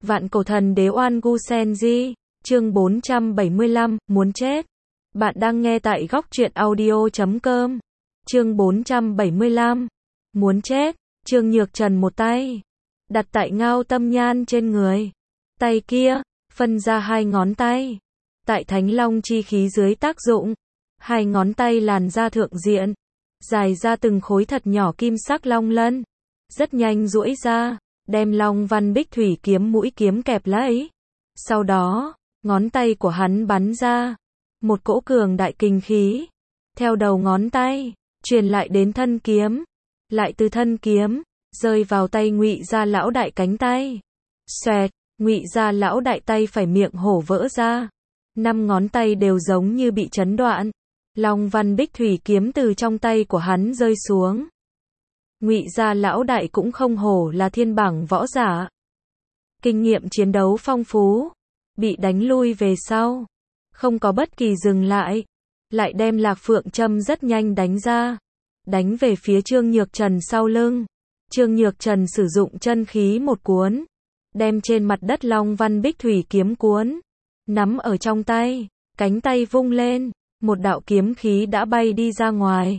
Vạn cổ thần đế Oan Gu Senji, chương 475, muốn chết. Bạn đang nghe tại góc truyện audio.com. Chương 475, muốn chết. Trương Nhược Trần một tay đặt tại Ngao Tâm Nhan trên người, tay kia phân ra hai ngón tay. Tại Thánh Long chi khí dưới tác dụng, hai ngón tay làn da thượng diện dài ra từng khối thật nhỏ kim sắc long lân, rất nhanh duỗi ra, đem Long Văn Bích Thủy kiếm mũi kiếm kẹp lấy. Sau đó, ngón tay của hắn bắn ra một cỗ cường đại kinh khí, theo đầu ngón tay truyền lại đến thân kiếm, lại từ thân kiếm rơi vào tay Ngụy Gia lão đại cánh tay. Xoẹt, Ngụy Gia lão đại tay phải miệng hổ vỡ ra, 5 ngón tay đều giống như bị chấn đoạn. Long Văn Bích Thủy kiếm từ trong tay của hắn rơi xuống. Ngụy Gia lão đại cũng không hổ là thiên bảng võ giả, kinh nghiệm chiến đấu phong phú, bị đánh lui về sau, không có bất kỳ dừng lại, lại đem Lạc Phượng Châm rất nhanh đánh ra, đánh về phía Trương Nhược Trần sau lưng. Trương Nhược Trần sử dụng chân khí một cuốn, đem trên mặt đất Long Văn Bích Thủy kiếm cuốn, nắm ở trong tay, cánh tay vung lên, một đạo kiếm khí đã bay đi ra ngoài.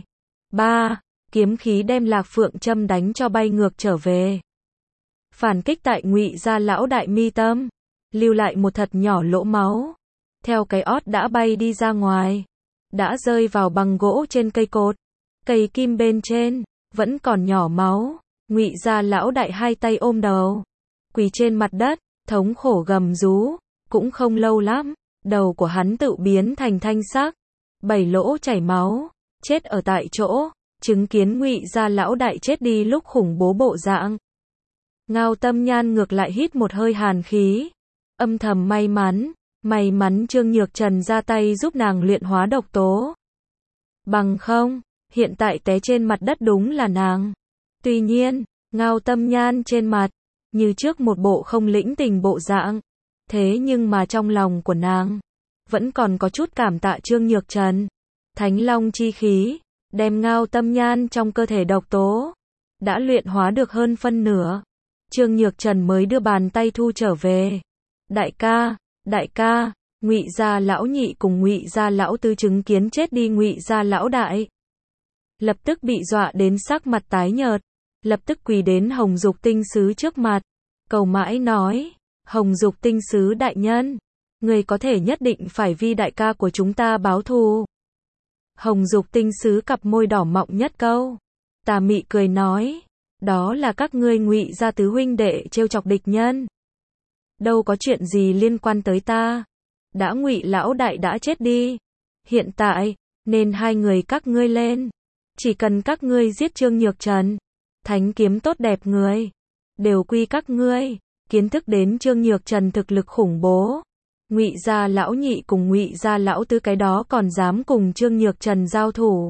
Kiếm khí đem Lạc Phượng Châm đánh cho bay ngược trở về. Phản kích tại Ngụy Gia lão đại mi tâm, lưu lại một thật nhỏ lỗ máu, theo cái ót đã bay đi ra ngoài, đã rơi vào bằng gỗ trên cây cột, cây kim bên trên vẫn còn nhỏ máu. Ngụy Gia lão đại hai tay ôm đầu, quỳ trên mặt đất, thống khổ gầm rú. Cũng không lâu lắm, đầu của hắn tự biến thành thanh sắc, 7 lỗ chảy máu, chết ở tại chỗ. Chứng kiến Ngụy Gia lão đại chết đi lúc khủng bố bộ dạng, Ngao Tâm Nhan ngược lại hít một hơi hàn khí, âm thầm may mắn Trương Nhược Trần ra tay giúp nàng luyện hóa độc tố. Bằng không, hiện tại té trên mặt đất đúng là nàng. Tuy nhiên, Ngao Tâm Nhan trên mặt như trước một bộ không lĩnh tình bộ dạng, thế nhưng mà trong lòng của nàng vẫn còn có chút cảm tạ Trương Nhược Trần. Thánh Long chi khí đem Ngao Tâm Nhan trong cơ thể độc tố đã luyện hóa được hơn phân nửa. Trương Nhược Trần mới đưa bàn tay thu trở về. Đại ca, Ngụy Gia lão nhị cùng Ngụy Gia lão tứ chứng kiến chết đi Ngụy Gia lão đại, lập tức bị dọa đến sắc mặt tái nhợt, lập tức quỳ đến Hồng Dục Tinh Sứ trước mặt, cầu mãi nói: Hồng Dục Tinh Sứ đại nhân, người có thể nhất định phải vì đại ca của chúng ta báo thù. Hồng Dục Tinh Sứ cặp môi đỏ mọng nhất câu, tà mị cười nói: đó là các ngươi Ngụy Gia tứ huynh đệ trêu chọc địch nhân, đâu có chuyện gì liên quan tới ta. Đã Ngụy lão đại đã chết đi, hiện tại nên hai người các ngươi lên, chỉ cần các ngươi giết Trương Nhược Trần, thánh kiếm tốt đẹp người đều quy các ngươi. Kiến thức đến Trương Nhược Trần thực lực khủng bố, Ngụy Gia lão nhị cùng Ngụy Gia lão tứ cái đó còn dám cùng Trương Nhược Trần giao thủ.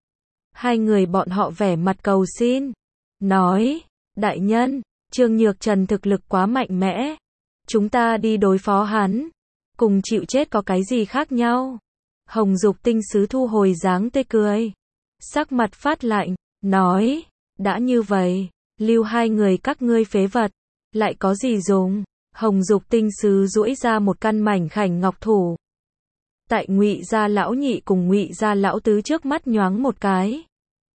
Hai người bọn họ vẻ mặt cầu xin, nói: đại nhân, Trương Nhược Trần thực lực quá mạnh mẽ, chúng ta đi đối phó hắn, cùng chịu chết có cái gì khác nhau. Hồng Dục Tinh Sứ thu hồi dáng tươi cười, sắc mặt phát lạnh, nói: đã như vậy, lưu hai người các ngươi phế vật lại có gì dùng. Hồng Dục Tinh Sứ duỗi ra một căn mảnh khảnh ngọc thủ, tại Ngụy Gia lão nhị cùng Ngụy Gia lão tứ trước mắt nhoáng một cái,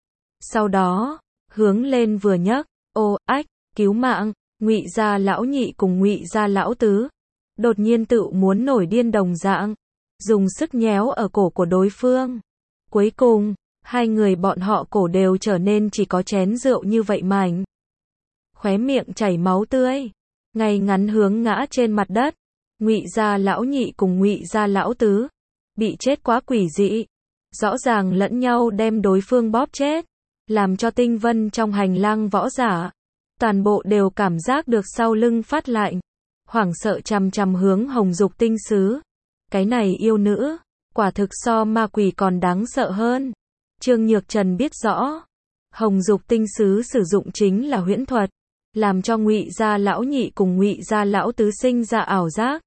sau đó hướng lên vừa nhấc, ô ách, cứu mạng. Ngụy Gia lão nhị cùng Ngụy Gia lão tứ đột nhiên tự muốn nổi điên đồng dạng, dùng sức nhéo ở cổ của đối phương. Cuối cùng, hai người bọn họ cổ đều trở nên chỉ có chén rượu như vậy mảnh, khóe miệng chảy máu tươi, ngay ngắn hướng ngã trên mặt đất. Ngụy Gia lão nhị cùng Ngụy Gia lão tứ bị chết quá quỷ dị, rõ ràng lẫn nhau đem đối phương bóp chết, làm cho tinh vân trong hành lang võ giả toàn bộ đều cảm giác được sau lưng phát lạnh, hoảng sợ chằm chằm hướng Hồng Dục Tinh Sứ. Cái này yêu nữ, quả thực so ma quỷ còn đáng sợ hơn. Trương Nhược Trần biết rõ, Hồng Dục Tinh Sứ sử dụng chính là huyễn thuật, làm cho Ngụy Gia lão nhị cùng Ngụy Gia lão tứ sinh ra ảo giác,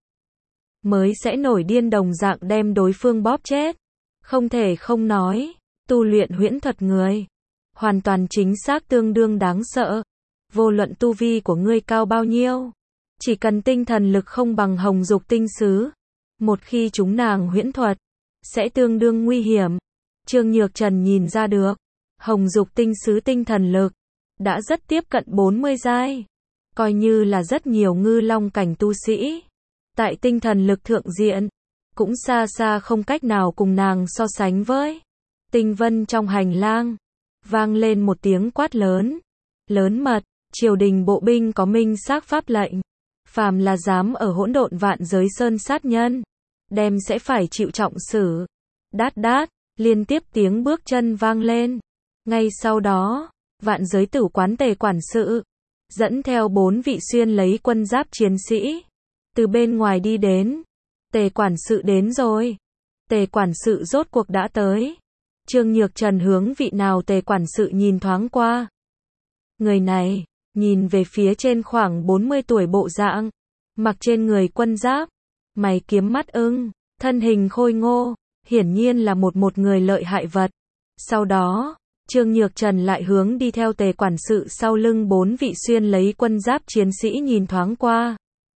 mới sẽ nổi điên đồng dạng đem đối phương bóp chết. Không thể không nói, tu luyện huyễn thuật người hoàn toàn chính xác tương đương đáng sợ. Vô luận tu vi của ngươi cao bao nhiêu, Chỉ cần tinh thần lực không bằng Hồng Dục tinh sứ, một khi chúng nàng huyễn thuật, sẽ tương đương nguy hiểm. Trương Nhược Trần nhìn ra được, Hồng Dục tinh sứ tinh thần lực đã rất tiếp cận 40 giai, coi như là rất nhiều ngư long cảnh tu sĩ. Tại tinh thần lực thượng diện, cũng xa xa không cách nào cùng nàng so sánh với. Tinh vân trong hành lang, vang lên một tiếng quát lớn. Lớn mật, triều đình bộ binh có minh xác pháp lệnh. Phàm là dám ở hỗn độn vạn giới sơn sát nhân, đem sẽ phải chịu trọng xử. Đát đát, liên tiếp tiếng bước chân vang lên. Ngay sau đó, vạn giới tử quán Tề quản sự, dẫn theo 4 vị xuyên lấy quân giáp chiến sĩ, từ bên ngoài đi đến. Tề quản sự đến rồi. Tề quản sự rốt cuộc đã tới. Trương Nhược Trần hướng vị nào Tề quản sự nhìn thoáng qua. Người này, nhìn về phía trên khoảng 40 tuổi bộ dạng, mặc trên người quân giáp, mày kiếm mắt ưng, thân hình khôi ngô, hiển nhiên là một người lợi hại vật. Sau đó, Trương Nhược Trần lại hướng đi theo Tề quản sự sau lưng 4 vị xuyên lấy quân giáp chiến sĩ nhìn thoáng qua.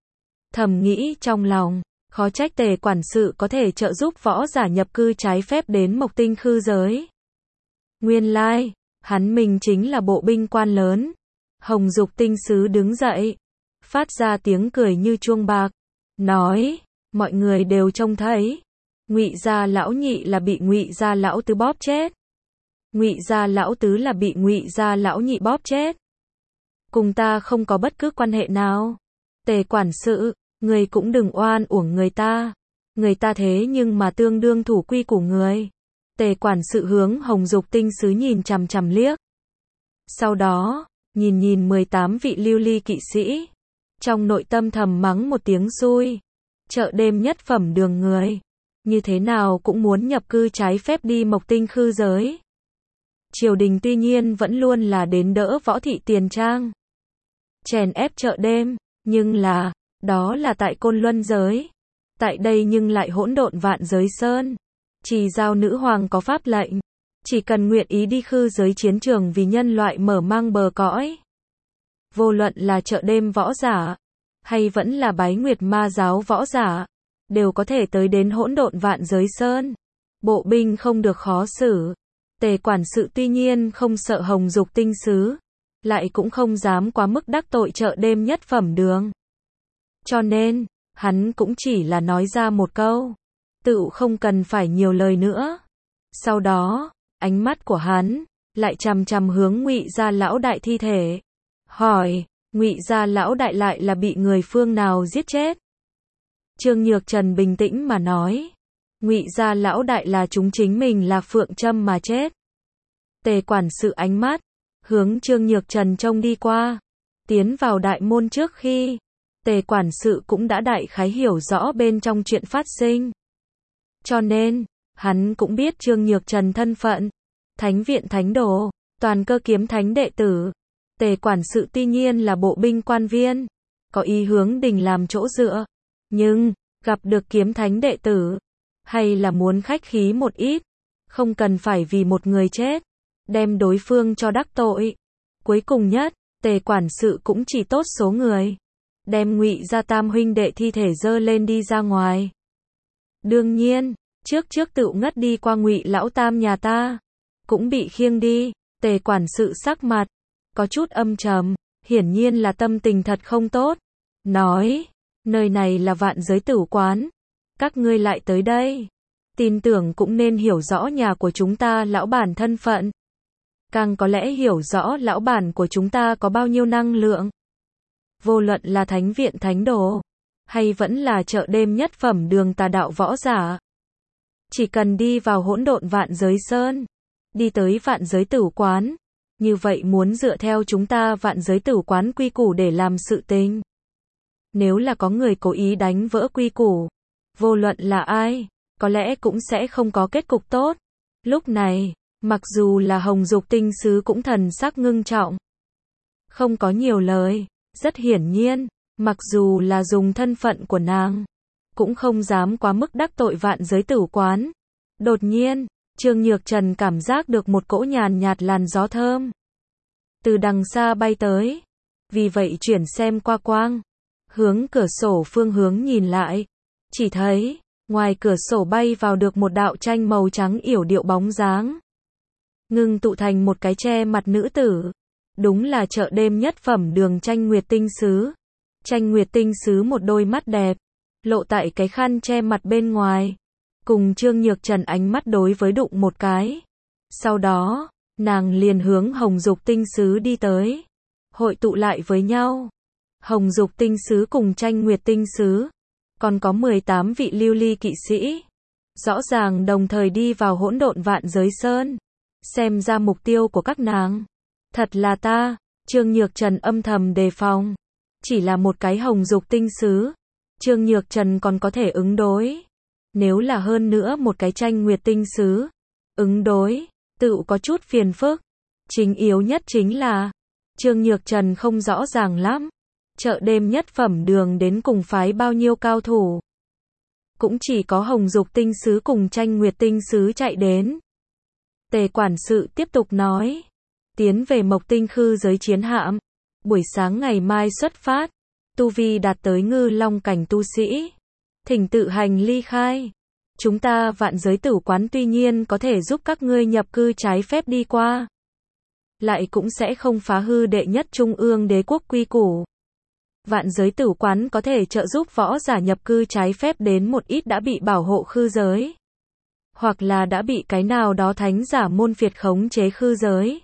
Thầm nghĩ trong lòng, khó trách Tề quản sự có thể trợ giúp võ giả nhập cư trái phép đến Mộc Tinh khư giới. Nguyên lai, hắn mình chính là bộ binh quan lớn. Hồng Dục tinh sứ đứng dậy, phát ra tiếng cười như chuông bạc, nói, mọi người đều trông thấy, Ngụy gia lão nhị là bị Ngụy gia lão tứ bóp chết. Ngụy gia lão tứ là bị Ngụy gia lão nhị bóp chết. Cùng ta không có bất cứ quan hệ nào. Tề quản sự, người cũng đừng oan uổng người ta. Người ta thế nhưng mà tương đương thủ quy của người. Tề quản sự hướng Hồng Dục tinh sứ nhìn chằm chằm liếc. Sau đó, nhìn 18 vị lưu ly kỵ sĩ. Trong nội tâm thầm mắng một tiếng xui. Chợ đêm nhất phẩm đường người. Như thế nào cũng muốn nhập cư trái phép đi Mộc Tinh khư giới. Triều đình tuy nhiên vẫn luôn là đến đỡ võ thị tiền trang, chèn ép chợ đêm, nhưng là, đó là tại Côn Luân giới. Tại đây nhưng lại hỗn độn vạn giới sơn. Chỉ giao nữ hoàng có pháp lệnh, chỉ cần nguyện ý đi khư giới chiến trường vì nhân loại mở mang bờ cõi. Vô luận là chợ đêm võ giả, hay vẫn là bái nguyệt ma giáo võ giả, đều có thể tới đến hỗn độn vạn giới sơn. Bộ binh không được khó xử. Tề quản sự tuy nhiên không sợ Hồng Dục tinh sứ, lại cũng không dám quá mức đắc tội chợ đêm nhất phẩm đường. Cho nên, hắn cũng chỉ là nói ra một câu, tự không cần phải nhiều lời nữa. Sau đó, ánh mắt của hắn lại chằm chằm hướng Ngụy gia lão đại thi thể, hỏi, Ngụy gia lão đại lại là bị người phương nào giết chết? Trương Nhược Trần bình tĩnh mà nói, Ngụy gia lão đại là chúng chính mình là Phượng Trâm mà chết. Tề quản sự ánh mắt hướng Trương Nhược Trần trông đi qua, tiến vào đại môn trước khi, Tề quản sự cũng đã đại khái hiểu rõ bên trong chuyện phát sinh. Cho nên, hắn cũng biết Trương Nhược Trần thân phận, Thánh viện thánh đồ, toàn cơ kiếm thánh đệ tử. Tề quản sự tuy nhiên là bộ binh quan viên, có ý hướng đình làm chỗ dựa, nhưng, gặp được kiếm thánh đệ tử, hay là muốn khách khí một ít, không cần phải vì một người chết, đem đối phương cho đắc tội. Cuối cùng nhất, Tề quản sự cũng chỉ tốt số người, đem Ngụy gia tam huynh đệ thi thể dơ lên đi ra ngoài. Đương nhiên, trước tự ngất đi qua Ngụy lão tam nhà ta, cũng bị khiêng đi. Tề quản sự sắc mặt có chút âm trầm, hiển nhiên là tâm tình thật không tốt. Nói, nơi này là vạn giới tử quán, các ngươi lại tới đây, tin tưởng cũng nên hiểu rõ nhà của chúng ta lão bản thân phận. Càng có lẽ hiểu rõ lão bản của chúng ta có bao nhiêu năng lượng. Vô luận là thánh viện thánh đồ, hay vẫn là chợ đêm nhất phẩm đường tà đạo võ giả. Chỉ cần đi vào hỗn độn vạn giới sơn, đi tới vạn giới tử quán, như vậy muốn dựa theo chúng ta vạn giới tử quán quy củ để làm sự tình. Nếu là có người cố ý đánh vỡ quy củ, vô luận là ai, có lẽ cũng sẽ không có kết cục tốt. Lúc này, mặc dù là Hồng Dục tinh sứ cũng thần sắc ngưng trọng, không có nhiều lời. Rất hiển nhiên, mặc dù là dùng thân phận của nàng, cũng không dám quá mức đắc tội vạn giới tử quán. Đột nhiên, Trương Nhược Trần cảm giác được một cỗ nhàn nhạt làn gió thơm từ đằng xa bay tới, vì vậy chuyển xem qua quang, hướng cửa sổ phương hướng nhìn lại, chỉ thấy, ngoài cửa sổ bay vào được một đạo tranh màu trắng yểu điệu bóng dáng. Ngưng tụ thành một cái che mặt nữ tử. Đúng là chợ đêm nhất phẩm đường Tranh Nguyệt Tinh Sứ. Tranh Nguyệt Tinh Sứ một đôi mắt đẹp, lộ tại cái khăn che mặt bên ngoài. Cùng Trương Nhược Trần ánh mắt đối với đụng một cái. Sau đó, nàng liền hướng Hồng Dục Tinh Sứ đi tới. Hội tụ lại với nhau. Hồng Dục Tinh Sứ cùng Tranh Nguyệt Tinh Sứ. Còn có 18 vị lưu ly kỵ sĩ. Rõ ràng đồng thời đi vào hỗn độn vạn giới sơn. Xem ra mục tiêu của các nàng. Thật là ta, Trương Nhược Trần âm thầm đề phòng. Chỉ là một cái Hồng Dục Tinh Sứ. Trương Nhược Trần còn có thể ứng đối. Nếu là hơn nữa một cái Tranh Nguyệt Tinh Sứ. Ứng đối, tự có chút phiền phức. Chính yếu nhất chính là, Trương Nhược Trần không rõ ràng lắm. Chợ đêm nhất phẩm đường đến cùng phái bao nhiêu cao thủ. Cũng chỉ có Hồng Dục Tinh Sứ cùng Tranh Nguyệt Tinh Sứ chạy đến. Tề quản sự tiếp tục nói. Tiến về Mộc Tinh Khư giới chiến hạm. Buổi sáng ngày mai xuất phát. Tu vi đạt tới ngư long cảnh tu sĩ. Thỉnh tự hành ly khai. Chúng ta vạn giới tử quán tuy nhiên có thể giúp các ngươi nhập cư trái phép đi qua. Lại cũng sẽ không phá hư đệ nhất trung ương đế quốc quy củ. Vạn giới tử quán có thể trợ giúp võ giả nhập cư trái phép đến một ít đã bị bảo hộ khư giới. Hoặc là đã bị cái nào đó thánh giả môn phiệt khống chế khư giới.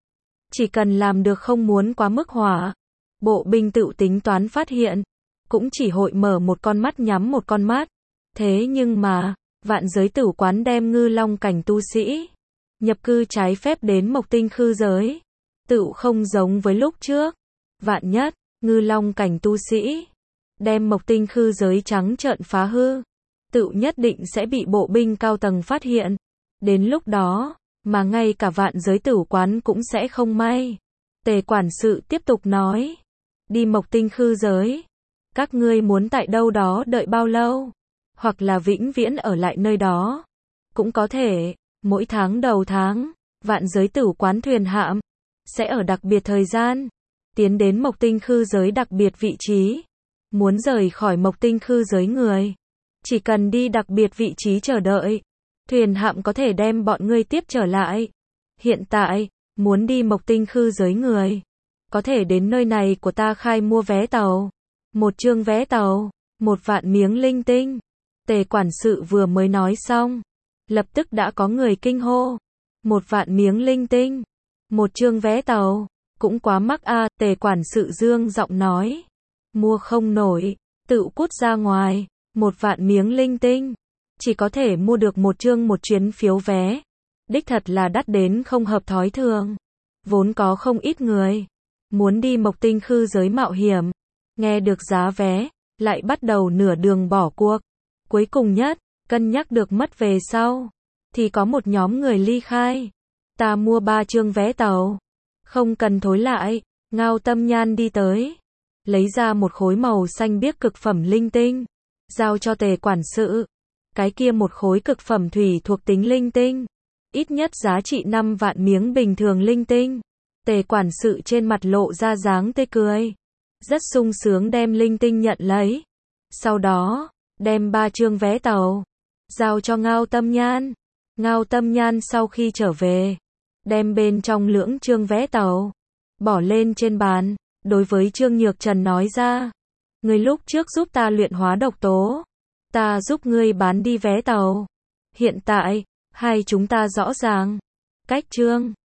Chỉ cần làm được không muốn quá mức hỏa. Bộ binh tự tính toán phát hiện. Cũng chỉ hội mở một con mắt nhắm một con mắt. Thế nhưng mà, vạn giới tử quán đem ngư long cảnh tu sĩ. Nhập cư trái phép đến Mộc Tinh Khư giới. Tự không giống với lúc trước. Vạn nhất, ngư long cảnh tu sĩ. Đem Mộc Tinh Khư giới trắng trợn phá hư. Tự nhất định sẽ bị bộ binh cao tầng phát hiện. Đến lúc đó, mà ngay cả vạn giới tử quán cũng sẽ không may. Tề quản sự tiếp tục nói. Đi Mộc Tinh Khư giới. Các ngươi muốn tại đâu đó đợi bao lâu? Hoặc là vĩnh viễn ở lại nơi đó. Cũng có thể, mỗi tháng đầu tháng, vạn giới tử quán thuyền hạm. Sẽ ở đặc biệt thời gian. Tiến đến Mộc Tinh Khư giới đặc biệt vị trí. Muốn rời khỏi Mộc Tinh Khư giới người. Chỉ cần đi đặc biệt vị trí chờ đợi. Thuyền hạm có thể đem bọn ngươi tiếp trở lại. Hiện tại, muốn đi Mộc Tinh Khư giới người. Có thể đến nơi này của ta khai mua vé tàu. Một chương vé tàu, 1.000 miếng linh tinh. Tề quản sự vừa mới nói xong. Lập tức đã có người kinh hô. 1.000 miếng linh tinh. Một chương vé tàu. Cũng quá mắc a. Tề quản sự dương giọng nói. Mua không nổi. Tự cút ra ngoài. 1.000 miếng linh tinh. Chỉ có thể mua được một chương một chuyến phiếu vé. Đích thật là đắt đến không hợp thói thường. Vốn có không ít người. Muốn đi Mộc Tinh Khư giới mạo hiểm. Nghe được giá vé. Lại bắt đầu nửa đường bỏ cuộc. Cuối cùng nhất. Cân nhắc được mất về sau. Thì có một nhóm người ly khai. Ta mua 3 chương vé tàu. Không cần thối lại. Ngao Tâm Nhan đi tới. Lấy ra một khối màu xanh biếc cực phẩm linh tinh. Giao cho tề quản sự. Cái kia một khối cực phẩm thủy thuộc tính linh tinh. Ít nhất giá trị 5.000 miếng bình thường linh tinh. Tề quản sự trên mặt lộ ra dáng tươi cười. Rất sung sướng đem linh tinh nhận lấy. Sau đó, đem 3 chương vé tàu. Giao cho Ngao Tâm Nhan. Ngao Tâm Nhan sau khi trở về. Đem bên trong lưỡng chương vé tàu. Bỏ lên trên bàn. Đối với Trương Nhược Trần nói ra. Ngươi lúc trước giúp ta luyện hóa độc tố. Ta giúp ngươi bán đi vé tàu. Hiện tại, hai chúng ta rõ ràng. Cách Trương